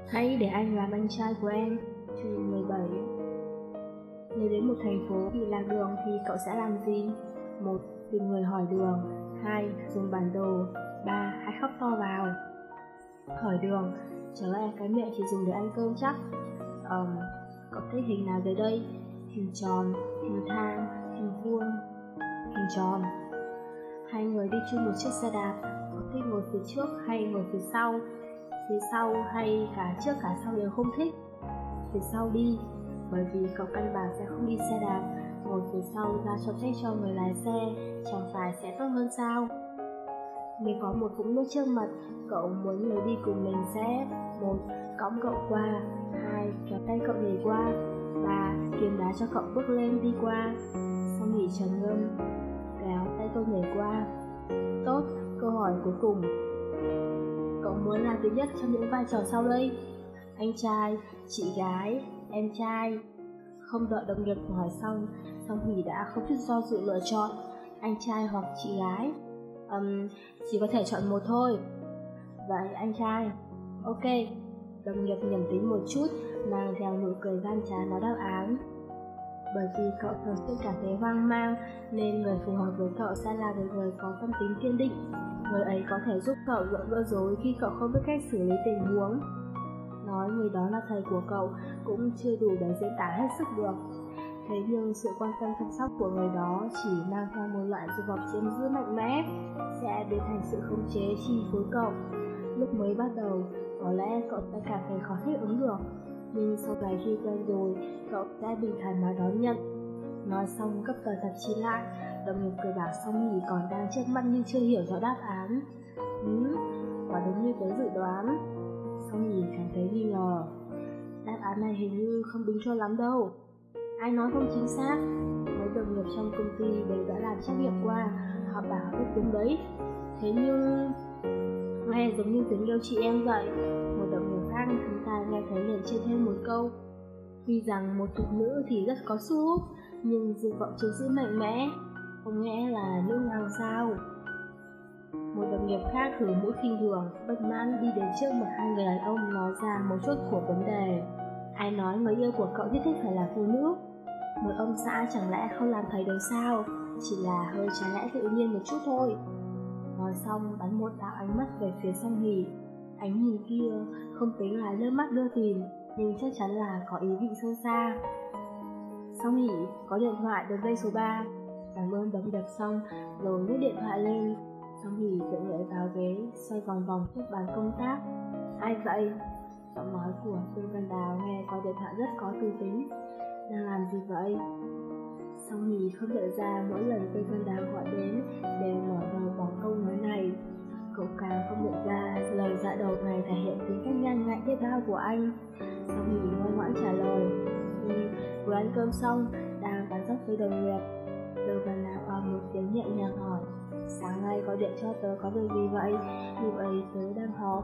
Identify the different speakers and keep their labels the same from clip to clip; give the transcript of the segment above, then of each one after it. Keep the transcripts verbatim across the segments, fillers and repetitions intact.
Speaker 1: Hãy để anh làm anh trai của em. Chương mười bảy. Nếu đến một thành phố bị lạc đường thì cậu sẽ làm gì? Một. Tìm người hỏi đường. Hai. Dùng bản đồ. Ba. Hãy khóc to vào. Hỏi đường. Chẳng lẽ cái miệng chỉ dùng để ăn cơm chắc? Ờm, um, cậu thích hình nào dưới đây? Hình tròn, hình thang, hình vuông. Hình tròn. Hai người đi chung một chiếc xe đạp, cậu thích ngồi phía trước hay ngồi phía sau? Phía sau hay cả trước cả sau đều không thích? Phía sau đi, bởi vì cậu căn bản sẽ không đi xe đạp. Ngồi phía sau ra cho phép cho người lái xe, chẳng phải sẽ tốt hơn sao? Nếu có một vũng nước trước mặt, cậu muốn người đi cùng mình sẽ: một. Cõng cậu qua. Hai. Kéo tay cậu nhảy qua. Ba. Kiếm đá cho cậu bước lên đi qua. Sau nghỉ trầm ngâm, kéo tay cậu nhảy qua. Tốt, câu hỏi cuối cùng. Cậu muốn làm gì nhất trong những vai trò sau đây? Anh trai, chị gái, em trai. Không đợi đồng nghiệp hỏi xong, Song Hỷ đã không chút do dự lựa chọn anh trai hoặc chị gái. um, Chỉ có thể chọn một thôi. Vậy anh trai. Ok. Đồng nghiệp nhẩm tính một chút, mang theo nụ cười gan chán nói đáp án. Bởi vì cậu thường xuyên cảm thấy hoang mang, nên người phù hợp với cậu sẽ là người có tâm tính kiên định. Người ấy có thể giúp cậu gỡ gỡ rối khi cậu không biết cách xử lý tình huống. Nói người đó là thầy của cậu cũng chưa đủ để diễn tả hết sức được. Thế nhưng sự quan tâm chăm sóc của người đó chỉ mang theo một loại dục vọng chiếm giữ mạnh mẽ, sẽ biến thành sự khống chế chi phối cậu. Lúc mới bắt đầu, có lẽ cậu sẽ cảm thấy khó thích ứng được, nhưng sau này khi quen rồi, cậu sẽ bình thản mà đón nhận. Nói xong gấp tờ tạp chí lại, đồng nghiệp cười bảo Song Hỷ còn đang trước mắt nhưng chưa hiểu rõ đáp án. Ừ, quả đúng như tớ dự đoán. Song Hỷ cảm thấy nghi ngờ. Đáp án này hình như không đúng cho lắm đâu. Ai nói không chính xác? Mấy đồng nghiệp trong công ty đều đã làm trắc nghiệm qua, họ bảo rất đúng đấy. Thế nhưng... nghe giống như tiếng yêu chị em vậy. Một đồng nghiệp khác chúng ta nghe thấy liền trên thêm một câu. Tuy rằng một thục nữ thì rất có sức hút, nhưng dục vọng chiếm giữ mạnh mẽ, không nghe là nữ hoàng sao? Một đồng nghiệp khác hử mũi khinh thường, bất mãn đi đến trước mặt hai người đàn ông nói ra một chút của vấn đề. Ai nói người yêu của cậu nhất thiết phải là phụ nữ? Một ông xã chẳng lẽ không làm thấy được sao? Chỉ là hơi trái lẽ tự nhiên một chút thôi. Nói xong bắn một đạo ánh mắt về phía Song Hỷ. Ánh nhìn kia không tính là nước mắt đưa tìm, nhưng chắc chắn là có ý vị sâu xa. Song Hỷ, có điện thoại đường dây số ba. Cảm ơn đồng nghiệp xong rồi nhấc điện thoại lên. Song Hỷ tự nhảy vào ghế, xoay vòng vòng trước bàn công tác. Ai vậy? Giọng nói của Tương Văn Đào nghe qua điện thoại rất có tư tính. Đang làm gì vậy? Song Hỷ không nhận ra mỗi lần Tương Văn Đào gọi đến đều mở đầu bằng câu nói này. Cậu càng không nhận ra lời dạ đầu này thể hiện tính cách nhanh nhạy biết bao của anh. Song Hỷ ngoan ngoãn trả lời. Ừ, vừa ăn cơm xong, đang tán dóc với đồng nghiệp. Tương Văn Đào vào một tiếng nhẹ nhàng hỏi. Sáng nay có điện cho tớ có việc gì vậy? Như vậy tớ đang họp.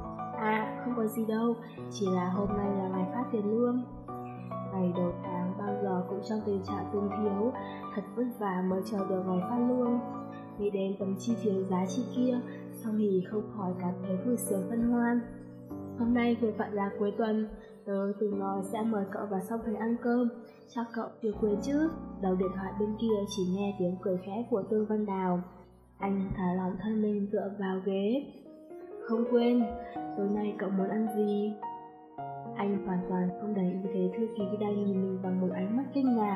Speaker 1: À, không có gì đâu, chỉ là hôm nay là ngày phát tiền lương. Ngày đầu tháng bao giờ cũng trong tình trạng tương thiếu, thật vất vả mới chờ được ngày phát lương. Nghĩ đến tấm chi phiếu giá trị kia, Song Hỷ không khỏi cảm thấy vui sướng hân hoan. Hôm nay vừa vặn là cuối tuần, tớ từng nói sẽ mời cậu vào Song Thành ăn cơm, chắc cậu chưa quên chứ? Đầu điện thoại bên kia chỉ nghe tiếng cười khẽ của Tương Văn Đào. Anh thả lỏng thân mình tựa vào ghế. Không quên, tối nay cậu muốn ăn gì? Anh hoàn toàn không để ý thấy thư ký đang nhìn mình bằng một ánh mắt kinh ngạc.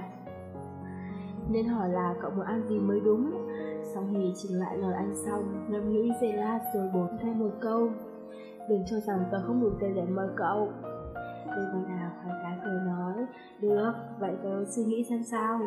Speaker 1: Nên hỏi là cậu muốn ăn gì mới đúng. Song Hỷ chỉnh lại lời anh xong, ngẫm nghĩ giây lát rồi bổ thêm một câu. Đừng cho rằng tớ không đủ tiền để mời cậu. Tương Văn Đào khoái cá cười nói. Được, vậy tớ suy nghĩ xem sao.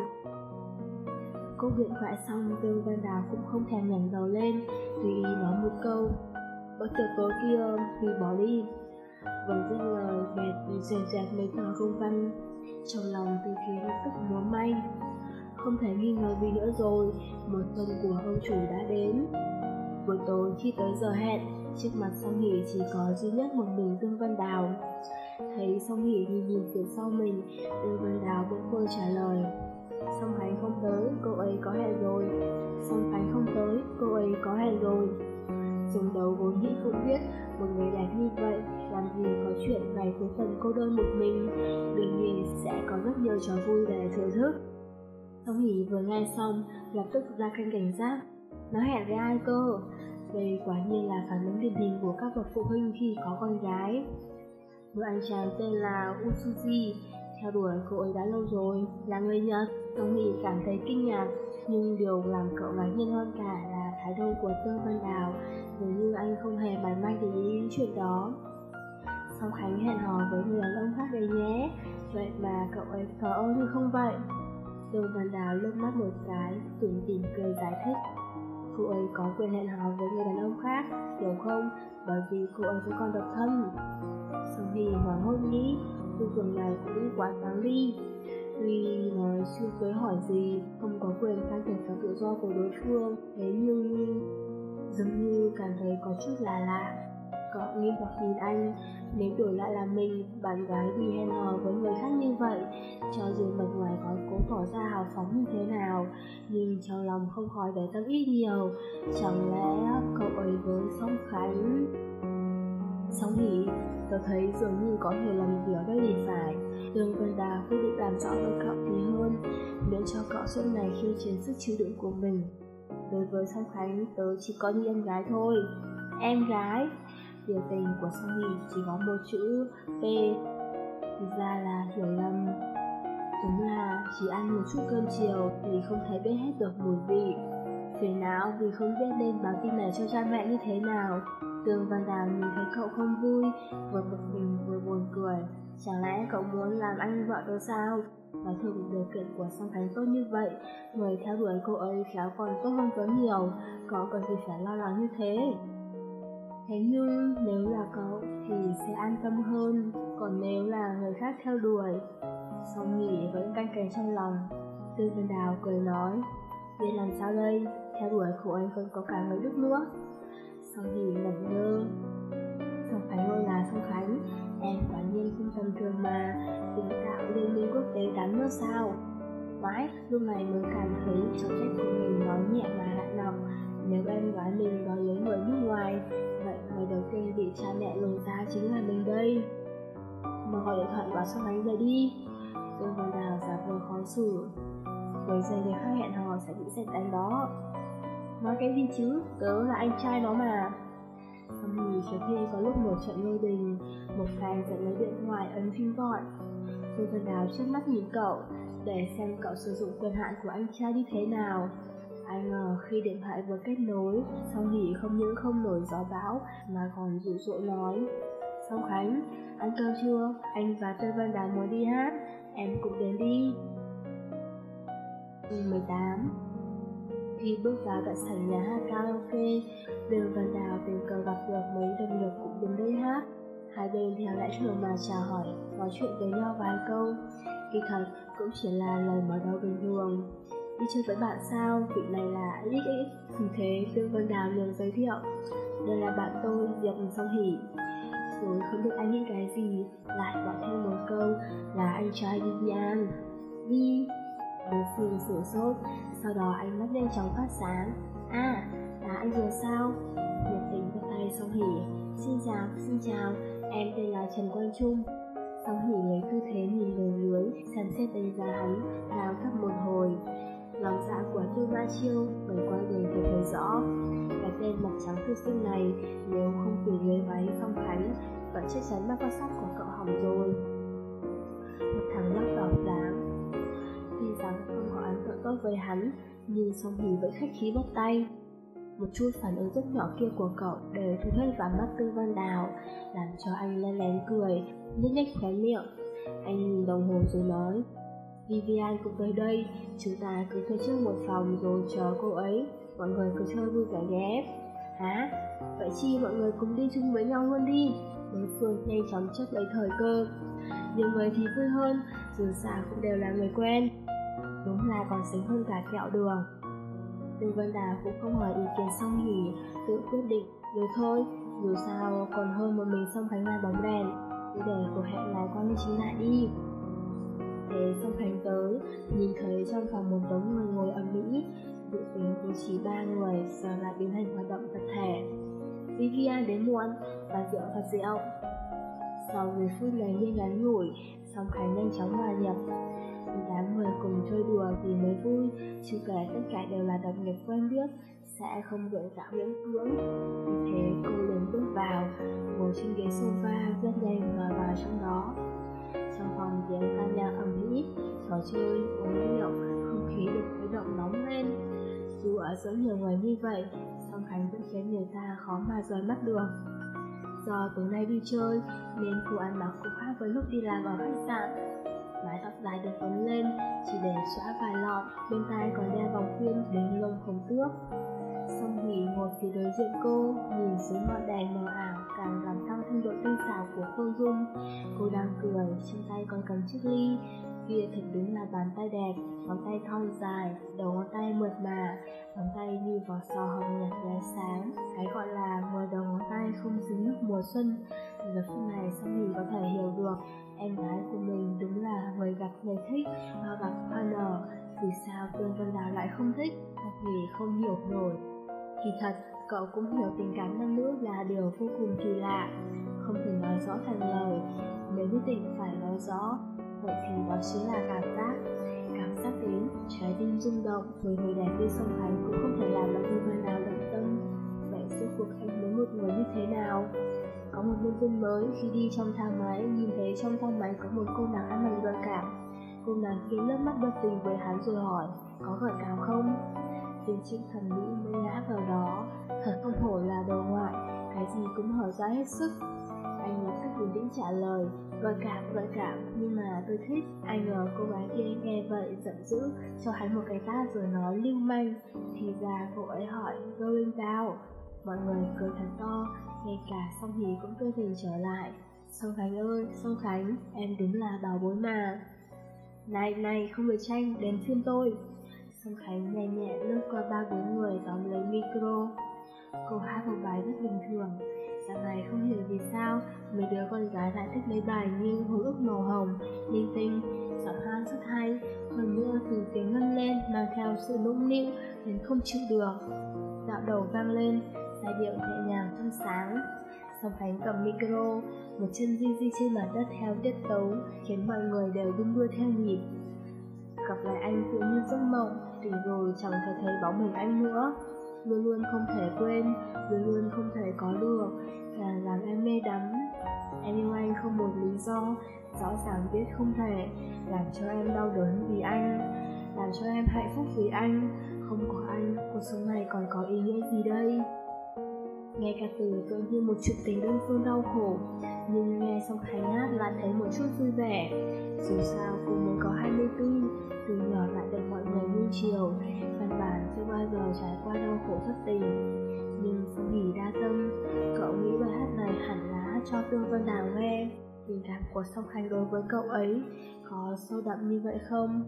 Speaker 1: Cúp điện thoại xong, Tương Văn Đào cũng không thèm ngẩng đầu lên, tùy ý nói một câu. Bữa tiệc tối kia hủy bỏ đi. Vừa dứt lời, bẹt vì dèn dẹt mấy tờ công văn. Trong lòng Tư Khí lập tức múa may. Không thể nghi ngờ gì nữa rồi, một tuần của ông chủ đã đến. Buổi tối khi tới giờ hẹn, trước mặt Song Hỷ chỉ có duy nhất một mình Tương Văn Đào. Thấy Song Hỷ nhìn nhìn phía sau mình, Tương Văn Đào bỗng quơ trả lời. Song Khánh không tới, cô ấy có hẹn rồi. Song Khánh không tới, cô ấy có hẹn rồi. Dùng đầu vốn nghĩ cũng biết, một người đẹp như vậy, làm gì có chuyện ngày cuối tuần cô đơn một mình, đương nhiên sẽ có rất nhiều trò vui để thưởng thức. Song Hỷ vừa nghe xong, lập tức ra canh cảnh giác. Nó hẹn với ai cơ? Đây quả nhiên là phản ứng điển hình của các bậc phụ huynh khi có con gái. Một anh chàng tên là Utsuji, theo đuổi cô ấy đã lâu rồi, là người Nhật. Song Hỷ cảm thấy kinh ngạc, nhưng điều làm cậu ngạc nhiên hơn cả là thái độ của Tương Văn Đào, dường như anh không hề mảy may để ý đến chuyện đó. Song Khánh hẹn hò với người đàn ông khác đấy nhé, vậy mà cậu ấy thờ ơ như không vậy. Tương Văn Đào liếc mắt một cái, tủm tỉm cười giải thích. Cô ấy có quyền hẹn hò với người đàn ông khác, hiểu không? Bởi vì cô ấy vẫn còn độc thân. Song Hỷ hoảng hốt nghĩ, tư tưởng này cũng quá sáng đi. Tuy nói chưa cưới hỏi gì, không có quyền can thiệp vào tự do của đối phương, thế nhưng dường như cảm thấy có chút là lạ. Cậu nghi hoặc nhìn anh, nếu đổi lại là mình, bạn gái vì hẹn hò với người khác như vậy, cho dù mặt ngoài có cố tỏ ra hào phóng như thế nào, nhưng trong lòng không khỏi để tâm ít nhiều. Chẳng lẽ cậu ấy với Song Khánh? Song Hỷ, tôi thấy dường như có hiểu lầm gì ở đây thì phải. Tương Văn Đào quyết định làm rõ với cậu thì hơn, miễn cho cậu suốt ngày khiêu chiến sức chịu đựng của mình. Đối với Song Khánh, tớ chỉ có như em gái thôi. Em gái? Biểu tình của Song Hỷ chỉ có một chữ P, thì ra là hiểu lầm. Đúng là chỉ ăn một chút cơm chiều thì không thể biết hết được mùi vị. Phiền não vì không biết nên báo tin này cho cha mẹ như thế nào. Tương Văn Đào nhìn thấy cậu không vui, vừa bực mình vừa buồn cười. Chẳng lẽ cậu muốn làm anh vợ tớ sao? Nói thực điều kiện của Song Khánh tốt như vậy, người theo đuổi cô ấy khéo còn tốt hơn tớ nhiều, cậu cần gì phải lo lắng như thế. Thế nhưng nếu là cậu thì sẽ an tâm hơn, còn nếu là người khác theo đuổi. Song Hỷ vẫn canh cánh trong lòng. Tương Văn Đào cười nói, biết làm sao đây, theo đuổi cô ấy còn có cả người Đức nữa. Song Hỷ ngẩn ngơ. Song Khánh ơi là Song Khánh, em quả nhiên không tầm thường mà, tình tạo liên minh quốc tế tám nước sao? Mãi lúc này mới cảm thấy trọng trách của mình nói nhẹ mà lại nặng. Nếu em gái mình đòi lấy người nước ngoài, vậy người đầu tiên bị cha mẹ lùi ra chính là mình đây. Mà gọi điện thoại báo Song Khánh về đi. Tương Văn Đào giả vờ khó xử. Với giây người khác hẹn hò sẽ bị xét đánh đó. Nói cái gì chứ, tớ là anh trai nó mà. Song Hỷ trước khi có lúc nổi trận lôi đình, một phàng dẫn lấy điện thoại ấn phím gọi. Tương Văn Đào trước mắt nhìn cậu, để xem cậu sử dụng quyền hạn của anh trai như thế nào. Ai ngờ khi điện thoại vừa kết nối, Song Hỷ không những không nổi gió bão mà còn dụ dỗ nói, Song Khánh, ăn cơm chưa? Anh và Tương Văn Đào muốn đi hát, em cũng đến đi. mười tám Khi bước vào tận sảnh nhà hát karaoke, Tương Văn Đào tình cờ gặp được mấy đồng nghiệp cũng đến đây hát. Hai bên theo lẽ thường mà chào hỏi, nói chuyện với nhau vài câu. Kỳ thật cũng chỉ là lời mở đầu bình thường. Đi chơi với bạn sao, vị này là ích ích. Vì thế Tương Văn Đào liền giới thiệu, đây là bạn tôi Diệp Song Hỷ. Rồi không biết anh nghĩ cái gì, lại bỏ thêm một câu là anh trai Vivian. Đi. Đối phương sửng sốt, sau đó ánh mắt nhanh chóng phát sáng. À, là anh rồi sao? Nhiệt tình bắt tay Song Hỷ. Xin chào, xin chào, em tên là Trần Quang Trung. Song Hỷ lấy tư thế nhìn về dưới, xem xét đánh giá hắn, đào thấp một hồi. Lòng dạ của Tư Ma Chiêu, người qua đường thì thấy rõ. Cái tên mặt trắng thư sinh này, nếu không từ dưới váy Song Khánh, vẫn chắc chắn mắt quan sát của cậu hỏng rồi. Một thằng nhóc đỏ dáng. Tuy rằng không có ấn tượng tốt với hắn, nhưng Song Hỷ vẫn khách khí bắt tay. Một chút phản ứng rất nhỏ kia của cậu đều thu hết vào mắt Tư Văn Đào, làm cho anh lén lén cười, nhếch nhếch khóe miệng. Anh nhìn đồng hồ rồi nói, Vivian cũng tới đây, chúng ta cứ thuê trước một phòng rồi chờ cô ấy, mọi người cứ chơi vui vẻ nhé. Hả? Vậy chi mọi người cùng đi chung với nhau luôn đi. Đối phương nhanh chóng chấp lấy thời cơ. Nhiều người thì vui hơn, dù sao cũng đều là người quen. Đúng là còn xinh hơn cả kẹo đường. Tương Văn Đào cũng không hỏi ý kiến Song Hỷ, tự quyết định, rồi thôi, dù sao còn hơn một mình Song Khánh là bóng đèn, cứ để cuộc hẹn này qua như chính lại đi. Thế Song Khánh tới, nhìn thấy trong phòng một đống người ngồi ầm ĩ, dự tính cũng chỉ ba người, giờ lại biến thành hoạt động tập thể. Vivian đến muộn và rượu thật rượu. Sau mười phút này như ngắn ngủi, Song Khánh nhanh chóng hòa nhập. Đám người cùng chơi đùa vì mới vui, chưa kể tất cả đều là đồng nghiệp quen biết, sẽ không gượng gạo miễn cưỡng. Vì thế cô liền bước vào, ngồi trên ghế sofa rất nhanh và vào trong đó. Trong phòng tiếng ca nhạc ầm ĩ, trò chơi, uống rượu, không khí được khuấy động nóng lên. Dù ở giữa nhiều người như vậy, Song Khánh vẫn khiến người ta khó mà rời mắt được. Do tối nay đi chơi nên cô ăn mặc cũng khác với lúc đi làm ở khách sạn. Mái tóc dài được vấn lên, chỉ để xõa vài lọn, bên tai còn đeo vòng khuyên đến lông không tước. Song Hỷ ngồi phía đối diện cô, nhìn xuống ngọn đèn mờ ảo càng làm tăng thêm độ tinh xảo của Phương Dung. Cô đang cười, trên tay còn cầm chiếc ly. Kia thật đúng là bàn tay đẹp, ngón tay thon dài, đầu ngón tay mượt mà, ngón tay như vỏ sò hồng nhạt lóe sáng. Cái gọi là ngoài đầu ngón tay không dính nước mùa xuân. Giờ phút này Song Hỷ có thể hiểu được em gái của mình đúng là người gặp người thích, và gặp hoa nở. Vì sao Tương Vân Đào lại không thích? Song Hỷ không hiểu nổi. Kỳ thật, cậu cũng hiểu tình cảm nam nữ là điều vô cùng kỳ lạ, không thể nói rõ thành lời. Nếu nhất định phải nói rõ, vậy thì đó chính là cảm giác. Cảm giác đến, trái tim rung động, người người đẹp như Song Khánh cũng không thể làm được như Vân Đào động tâm. Vậy rốt cuộc anh với một người như thế nào? Có một nhân viên mới khi đi trong thang máy, nhìn thấy trong thang máy có một cô nàng ăn mặc gợi cảm. Cô nàng kia lướt mắt đưa tình với hắn rồi hỏi, có gợi cảm không? Tiến trinh thẩm mỹ mới ngã vào đó, thật không hổ là đồ ngoại, cái gì cũng hở ra hết sức. Anh lập tức bình tĩnh trả lời, gợi cảm, gợi cảm, nhưng mà tôi thích. Ai ngờ cô gái kia nghe vậy giận dữ, cho hắn một cái tát rồi nói lưu manh. Thì ra cô ấy hỏi, going down. Mọi người cười thật to, ngay cả Song Hỷ cũng tươi tỉnh trở lại. Song Khánh ơi, Song Khánh, em đúng là bảo bối mà. Này, này, không được tranh, đến phiên tôi. Song Khánh nhẹ nhẹ lướt qua ba bốn người tóm lấy micro. Cô hát một bài rất bình thường. Dạo này không hiểu vì sao mấy đứa con gái lại thích mấy bài như Hồi ức màu hồng, Linh tinh. Giọng hát rất hay, hơn nữa từ tiếng ngân lên mang theo sự nũng nịu đến không chịu được. Dạo đầu vang lên, giai điệu nhẹ nhàng trong sáng. Song Khánh cầm micro, một chân di di trên mặt đất theo tiết tấu, khiến mọi người đều đung đưa theo nhịp. Gặp lại anh tự như giấc mộng, tỉnh rồi chẳng thể thấy bóng hình anh nữa. Luôn luôn không thể quên, luôn luôn không thể có được, càng làm em mê đắm. Em yêu anh không một lý do, rõ ràng biết không thể, làm cho em đau đớn vì anh, làm cho em hạnh phúc vì anh. Không có anh, cuộc sống này còn có ý nghĩa gì đây? Nghe ca từ tự như một chuyện tình đơn phương đau khổ, nhưng nghe Song Khánh hát lại thấy một chút vui vẻ. Dù sao cô mới có hai mươi tư, từ nhỏ lại được mọi người nuông chiều, căn bản chưa bao giờ trải qua đau khổ thất tình. Nhưng Song Hỷ đa tâm, cậu nghĩ bài hát này hẳn là hát cho Tương Vân Đào nghe. Tình cảm của Song Khánh đối với cậu ấy có sâu đậm như vậy không?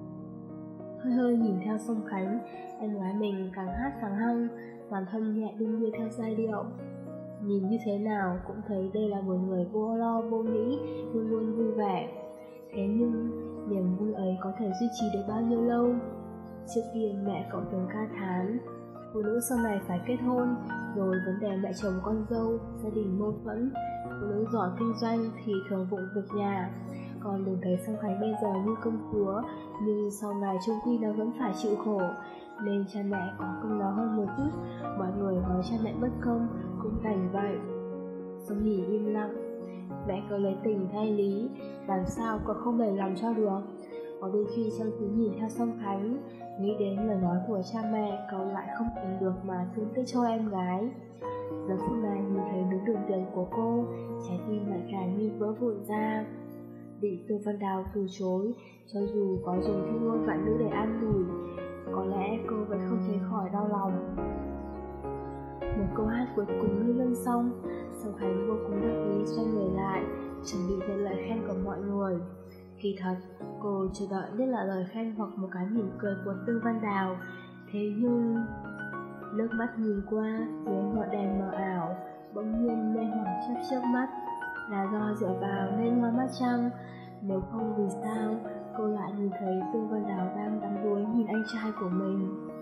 Speaker 1: Hơi hơi nhìn theo Song Khánh, em gái mình càng hát càng hăng, toàn thân nhẹ đung đưa theo giai điệu. Nhìn như thế nào cũng thấy đây là một người vô lo vô nghĩ, luôn luôn vui vẻ. Thế nhưng niềm vui ấy có thể duy trì được bao nhiêu lâu? Trước kia mẹ cậu từng ca thán, phụ nữ sau này phải kết hôn, rồi vấn đề mẹ chồng con dâu, gia đình mâu thuẫn. Phụ nữ giỏi kinh doanh thì thường vụng việc nhà. Còn đừng thấy Song Khánh bây giờ như công chúa, nhưng sau này chung quy nó vẫn phải chịu khổ, nên cha mẹ có công nó hơn một chút. Mọi người nói cha mẹ bất công, cũng đành vậy. Song Hỷ im lặng. Mẹ cậu lấy tình thay lý, làm sao cậu không bày lòng cho được? Có đôi khi trong cứ nhìn theo Song Khánh, nghĩ đến lời nói của cha mẹ, cậu lại không tìm được mà thương tiếc cho em gái. Giờ phút này nhìn thấy đứa đường tuyển của cô, trái tim lại càng như vỡ vụn ra. Bị Tương Vân Đào từ chối, cho dù có dùng thiên ngôn vạn ngữ để an ủi, có lẽ cô vẫn không tránh khỏi đau lòng. Một câu hát cuối cùng như lân xong, Song Khánh vô cùng đắc ý xoay người lại, chuẩn bị nhận lời khen của mọi người. Kỳ thật, cô chờ đợi nhất là lời khen hoặc một cái mỉm cười của Tương Vân Đào. Thế nhưng, nước mắt nhìn qua dưới ngọn đèn mờ ảo, bỗng nhiên mê hoặc chớp chớp mắt. Là do dựa vào nên hoa mắt trăng, nếu không vì sao cô lại nhìn thấy Tương Vân Đào đang đắm đuối nhìn anh trai của mình.